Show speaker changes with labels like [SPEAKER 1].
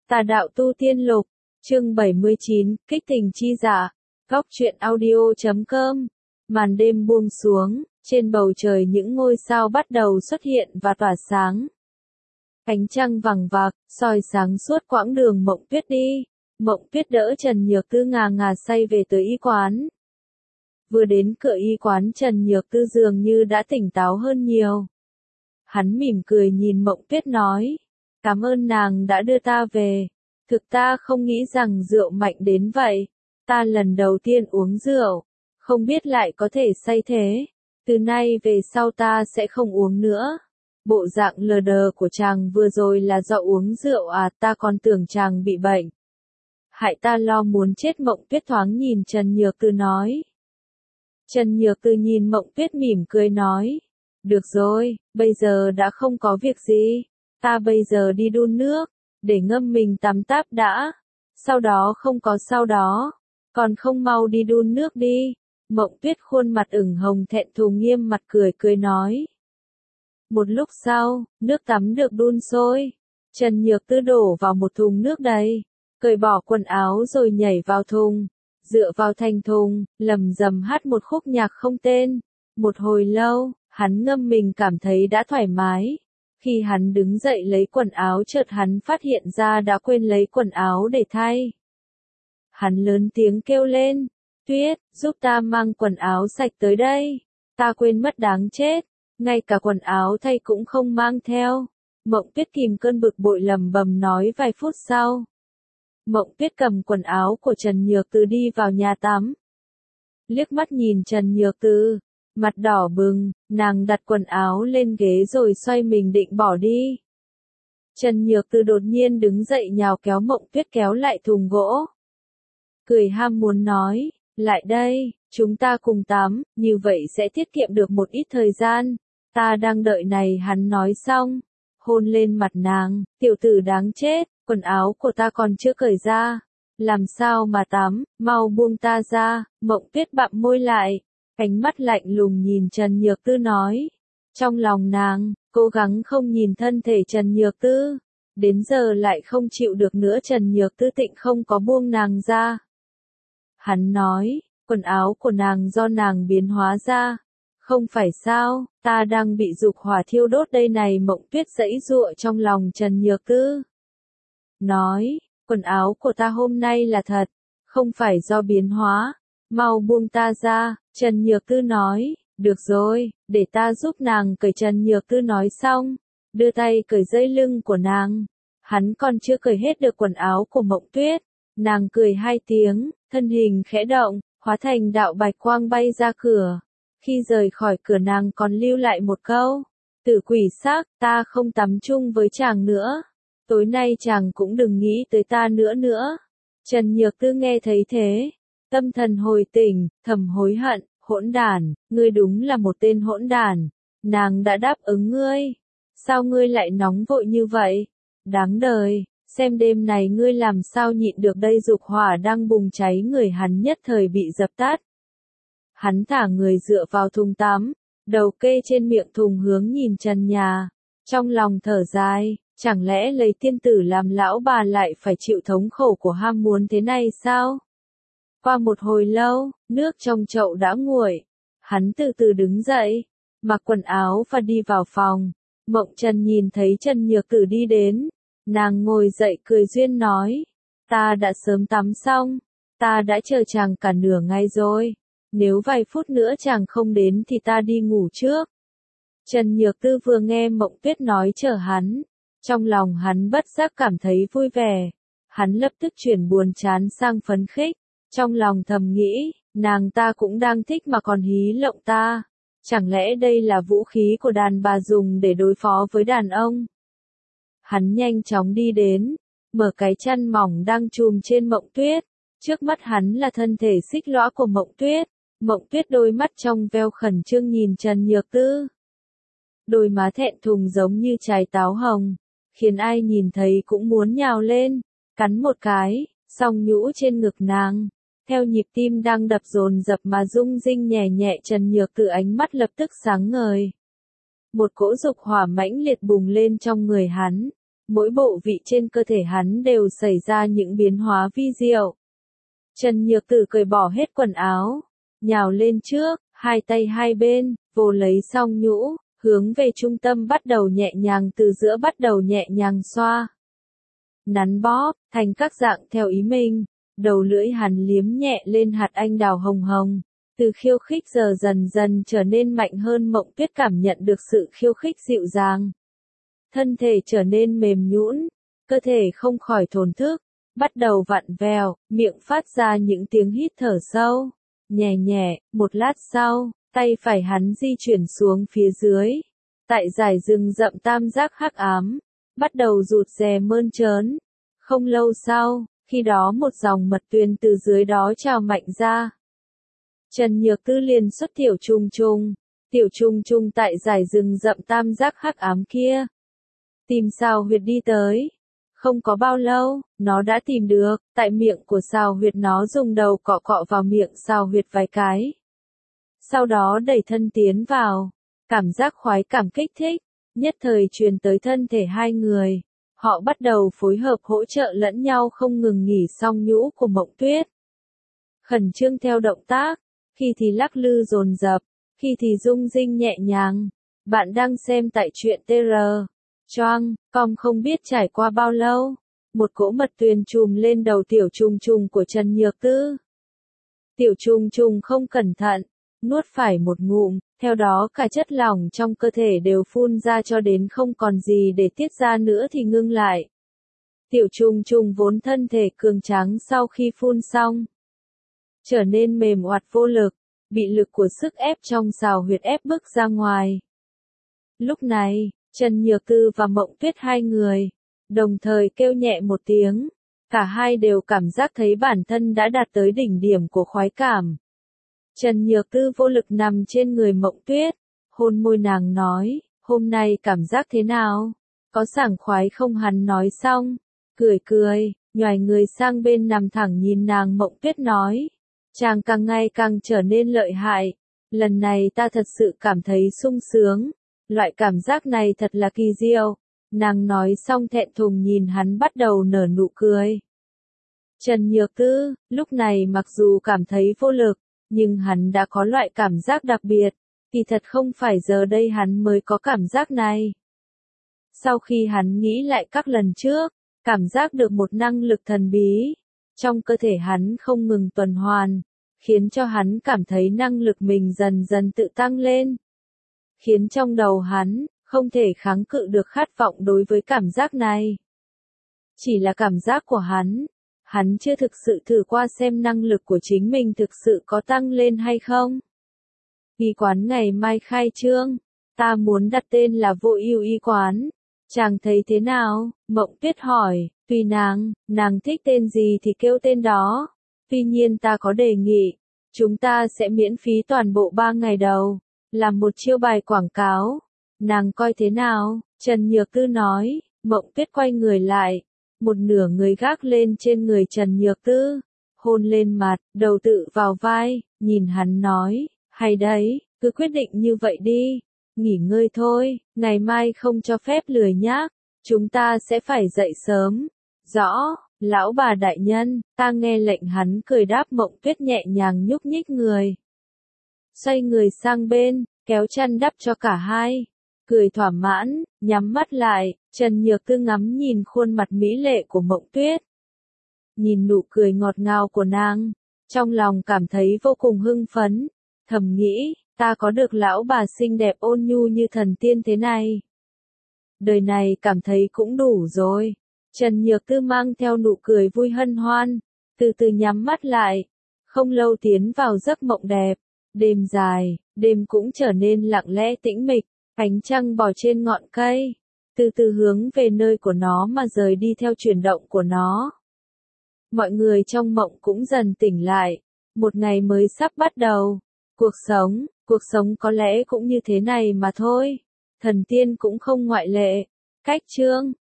[SPEAKER 1] Tà đạo tu tiên lục, chương 79, kích tình chi dạ, góc truyện audio.com. Màn đêm buông xuống, trên bầu trời những ngôi sao bắt đầu xuất hiện và tỏa sáng. Ánh trăng vằng vặc, soi sáng suốt quãng đường Mộng Tuyết đi. Mộng Tuyết đỡ Trần Nhược Tư ngà ngà say về tới y quán. Vừa đến cửa y quán, Trần Nhược Tư dường như đã tỉnh táo hơn nhiều. Hắn mỉm cười nhìn Mộng Tuyết nói, cảm ơn nàng đã đưa ta về. Thực ta không nghĩ rằng rượu mạnh đến vậy. Ta lần đầu tiên uống rượu, không biết lại có thể say thế. Từ nay về sau ta sẽ không uống nữa. Bộ dạng lờ đờ của chàng vừa rồi là do uống rượu à? Ta còn tưởng chàng bị bệnh. Hại ta lo muốn chết. Mộng Tuyết thoáng nhìn Trần Nhược Tư nói. Trần Nhược Tư nhìn Mộng Tuyết mỉm cười nói, được rồi, bây giờ đã không có việc gì. Ta bây giờ đi đun nước, để ngâm mình tắm táp đã. Sau đó không có sau đó. Còn không mau đi đun nước đi. Mộng Tuyết khuôn mặt ửng hồng thẹn thùng nghiêm mặt cười nói. Một lúc sau, nước tắm được đun sôi. Trần Nhược Tư đổ vào một thùng nước đầy, cởi bỏ quần áo rồi nhảy vào thùng, dựa vào thành thùng, lầm rầm hát một khúc nhạc không tên. Một hồi lâu, hắn ngâm mình cảm thấy đã thoải mái. Khi hắn đứng dậy lấy quần áo, chợt hắn phát hiện ra đã quên lấy quần áo để thay. Hắn lớn tiếng kêu lên, Tuyết, giúp ta mang quần áo sạch tới đây. Ta quên mất đáng chết, ngay cả quần áo thay cũng không mang theo. Mộng Tuyết kìm cơn bực bội lầm bầm nói. Vài phút sau, Mộng Tuyết cầm quần áo của Trần Nhược Tư đi vào nhà tắm. Liếc mắt nhìn Trần Nhược Tư, mặt đỏ bừng, nàng đặt quần áo lên ghế rồi xoay mình định bỏ đi. Trần Nhược Tư đột nhiên đứng dậy nhào kéo Mộng Tuyết kéo lại thùng gỗ. Cười ham muốn nói, lại đây, chúng ta cùng tắm, như vậy sẽ tiết kiệm được một ít thời gian. Ta đang đợi này. Hắn nói xong, hôn lên mặt nàng, tiểu tử đáng chết, quần áo của ta còn chưa cởi ra. Làm sao mà tắm, mau buông ta ra. Mộng Tuyết bặm môi lại, ánh mắt lạnh lùng nhìn Trần Nhược Tư nói. Trong lòng nàng, cố gắng không nhìn thân thể Trần Nhược Tư. Đến giờ lại không chịu được nữa. Trần Nhược Tư tịnh không có buông nàng ra. Hắn nói, quần áo của nàng do nàng biến hóa ra. Không phải sao, ta đang bị dục hỏa thiêu đốt đây này. Mộng Tuyết giãy giụa trong lòng Trần Nhược Tư. Nói, quần áo của ta hôm nay là thật, không phải do biến hóa. Mau buông ta ra. Trần Nhược Tư nói, được rồi, để ta giúp nàng cởi. Trần Nhược Tư nói xong, đưa tay cởi dây lưng của nàng. Hắn còn chưa cởi hết được quần áo của Mộng Tuyết. Nàng cười hai tiếng, thân hình khẽ động, hóa thành đạo bạch quang bay ra cửa. Khi rời khỏi cửa nàng còn lưu lại một câu, tử quỷ xác, ta không tắm chung với chàng nữa. Tối nay chàng cũng đừng nghĩ tới ta nữa. Trần Nhược Tư nghe thấy thế, tâm thần hồi tỉnh, thầm hối hận, hỗn đản, ngươi đúng là một tên hỗn đản. Nàng đã đáp ứng ngươi, sao ngươi lại nóng vội như vậy? Đáng đời, xem đêm này ngươi làm sao nhịn được đây. Dục hỏa đang bùng cháy người hắn nhất thời bị dập tắt. Hắn thả người dựa vào thùng tắm, đầu kê trên miệng thùng hướng nhìn trần nhà. Trong lòng thở dài, chẳng lẽ lấy tiên tử làm lão bà lại phải chịu thống khổ của ham muốn thế này sao? Qua một hồi lâu, nước trong chậu đã nguội. Hắn từ từ đứng dậy, mặc quần áo và đi vào phòng. Mộng Trần nhìn thấy Trần Nhược Tư đi đến. Nàng ngồi dậy cười duyên nói, ta đã sớm tắm xong, ta đã chờ chàng cả nửa ngày rồi. Nếu vài phút nữa chàng không đến thì ta đi ngủ trước. Trần Nhược Tư vừa nghe Mộng Tuyết nói chờ hắn, trong lòng hắn bất giác cảm thấy vui vẻ. Hắn lập tức chuyển buồn chán sang phấn khích, trong lòng thầm nghĩ, nàng ta cũng đang thích mà còn hí lộng ta. Chẳng lẽ đây là vũ khí của đàn bà dùng để đối phó với đàn ông? Hắn nhanh chóng đi đến, mở cái chăn mỏng đang trùm trên Mộng Tuyết. Trước mắt hắn là thân thể xích lõa của Mộng Tuyết. Mộng Tuyết đôi mắt trong veo khẩn trương nhìn Trần Nhược Tư. Đôi má thẹn thùng giống như trái táo hồng, khiến ai nhìn thấy cũng muốn nhào lên, cắn một cái, song nhũ trên ngực nàng. Theo nhịp tim đang đập dồn dập mà rung rinh nhẹ nhẹ, Trần Nhược Tư ánh mắt lập tức sáng ngời. Một cỗ dục hỏa mãnh liệt bùng lên trong người hắn. mỗi bộ vị trên cơ thể hắn đều xảy ra những biến hóa vi diệu. Trần Nhược Tử cởi bỏ hết quần áo, nhào lên trước, hai tay hai bên, vồ lấy song nhũ, hướng về trung tâm bắt đầu nhẹ nhàng từ giữa bắt đầu nhẹ nhàng xoa. Nắn bóp, thành các dạng theo ý mình, đầu lưỡi hắn liếm nhẹ lên hạt anh đào hồng hồng. Từ khiêu khích giờ dần dần trở nên mạnh hơn. Mộng Tuyết cảm nhận được sự khiêu khích dịu dàng. Thân thể trở nên mềm nhũn, cơ thể không khỏi thổn thức, bắt đầu vặn vẹo, miệng phát ra những tiếng hít thở sâu, nhẹ nhẹ. Một lát sau, tay phải hắn di chuyển xuống phía dưới, tại dải rừng rậm tam giác hắc ám, bắt đầu rụt rè mơn trớn. Không lâu sau, khi đó một dòng mật tuyền từ dưới đó trào mạnh ra. Trần Nhược Tư liền xuất tiểu trùng trùng tại dải rừng rậm tam giác hắc ám kia. Tìm Sào Huyệt đi tới. Không có bao lâu, nó đã tìm được, tại miệng của Sào Huyệt nó dùng đầu cọ cọ vào miệng Sào Huyệt vài cái. Sau đó đẩy thân tiến vào, cảm giác khoái cảm kích thích, nhất thời truyền tới thân thể hai người. Họ bắt đầu phối hợp hỗ trợ lẫn nhau không ngừng nghỉ song nhũ của Mộng Tuyết. Khẩn trương theo động tác, khi thì lắc lư dồn dập, khi thì rung rinh nhẹ nhàng. Bạn đang xem tại truyện TR. Choang, com không biết trải qua bao lâu, một cỗ mật tuyền trùm lên đầu tiểu trùng trùng của Trần Nhược Tư. Tiểu trùng trùng không cẩn thận, nuốt phải một ngụm, theo đó cả chất lỏng trong cơ thể đều phun ra cho đến không còn gì để tiết ra nữa thì ngưng lại. Tiểu trùng trùng vốn thân thể cường tráng sau khi phun xong, trở nên mềm oặt vô lực, bị lực của sức ép trong Sào Huyệt ép bức ra ngoài. Lúc này, Trần Nhược Tư và Mộng Tuyết hai người, đồng thời kêu nhẹ một tiếng, cả hai đều cảm giác thấy bản thân đã đạt tới đỉnh điểm của khoái cảm. Trần Nhược Tư vô lực nằm trên người Mộng Tuyết, hôn môi nàng nói, hôm nay cảm giác thế nào? Có sảng khoái không? Hắn nói xong, cười, nhoài người sang bên nằm thẳng nhìn nàng. Mộng Tuyết nói, chàng càng ngày càng trở nên lợi hại, lần này ta thật sự cảm thấy sung sướng, loại cảm giác này thật là kỳ diệu. Nàng nói xong thẹn thùng nhìn hắn bắt đầu nở nụ cười. Trần Nhược Tư, lúc này mặc dù cảm thấy vô lực, nhưng hắn đã có loại cảm giác đặc biệt, kỳ thật không phải giờ đây hắn mới có cảm giác này. Sau khi hắn nghĩ lại các lần trước, cảm giác được một năng lực thần bí, trong cơ thể hắn không ngừng tuần hoàn, khiến cho hắn cảm thấy năng lực mình dần dần tự tăng lên. Khiến trong đầu hắn, không thể kháng cự được khát vọng đối với cảm giác này. Chỉ là cảm giác của hắn chưa thực sự thử qua xem năng lực của chính mình thực sự có tăng lên hay không. Y quán ngày mai khai trương, ta muốn đặt tên là Vô Ưu Y quán. Chàng thấy thế nào? Mộng Tuyết hỏi, tùy nàng thích tên gì thì kêu tên đó. Tuy nhiên ta có đề nghị, chúng ta sẽ miễn phí toàn bộ 3 ngày đầu, làm một chiêu bài quảng cáo. Nàng coi thế nào? Trần Nhược Tư nói. Mộng Tuyết quay người lại, một nửa người gác lên trên người Trần Nhược Tư, hôn lên mặt, đầu tự vào vai, nhìn hắn nói, hay đấy, cứ quyết định như vậy đi, nghỉ ngơi thôi, ngày mai không cho phép lười nhác, chúng ta sẽ phải dậy sớm. Rõ, lão bà đại nhân, ta nghe lệnh. Hắn cười đáp. Mộng Tuyết nhẹ nhàng nhúc nhích người, xoay người sang bên, kéo chăn đắp cho cả hai. Cười thỏa mãn, nhắm mắt lại, Trần Nhược Tư ngắm nhìn khuôn mặt mỹ lệ của Mộng Tuyết. Nhìn nụ cười ngọt ngào của nàng, trong lòng cảm thấy vô cùng hưng phấn, thầm nghĩ, ta có được lão bà xinh đẹp ôn nhu như thần tiên thế này. Đời này cảm thấy cũng đủ rồi. Trần Nhược Tư mang theo nụ cười vui hân hoan, từ từ nhắm mắt lại, không lâu tiến vào giấc mộng đẹp. Đêm dài, đêm cũng trở nên lặng lẽ tĩnh mịch. Ánh trăng bò trên ngọn cây, từ từ hướng về nơi của nó mà rời đi theo chuyển động của nó. Mọi người trong mộng cũng dần tỉnh lại, một ngày mới sắp bắt đầu. Cuộc sống có lẽ cũng như thế này mà thôi. Thần tiên cũng không ngoại lệ. Cách chương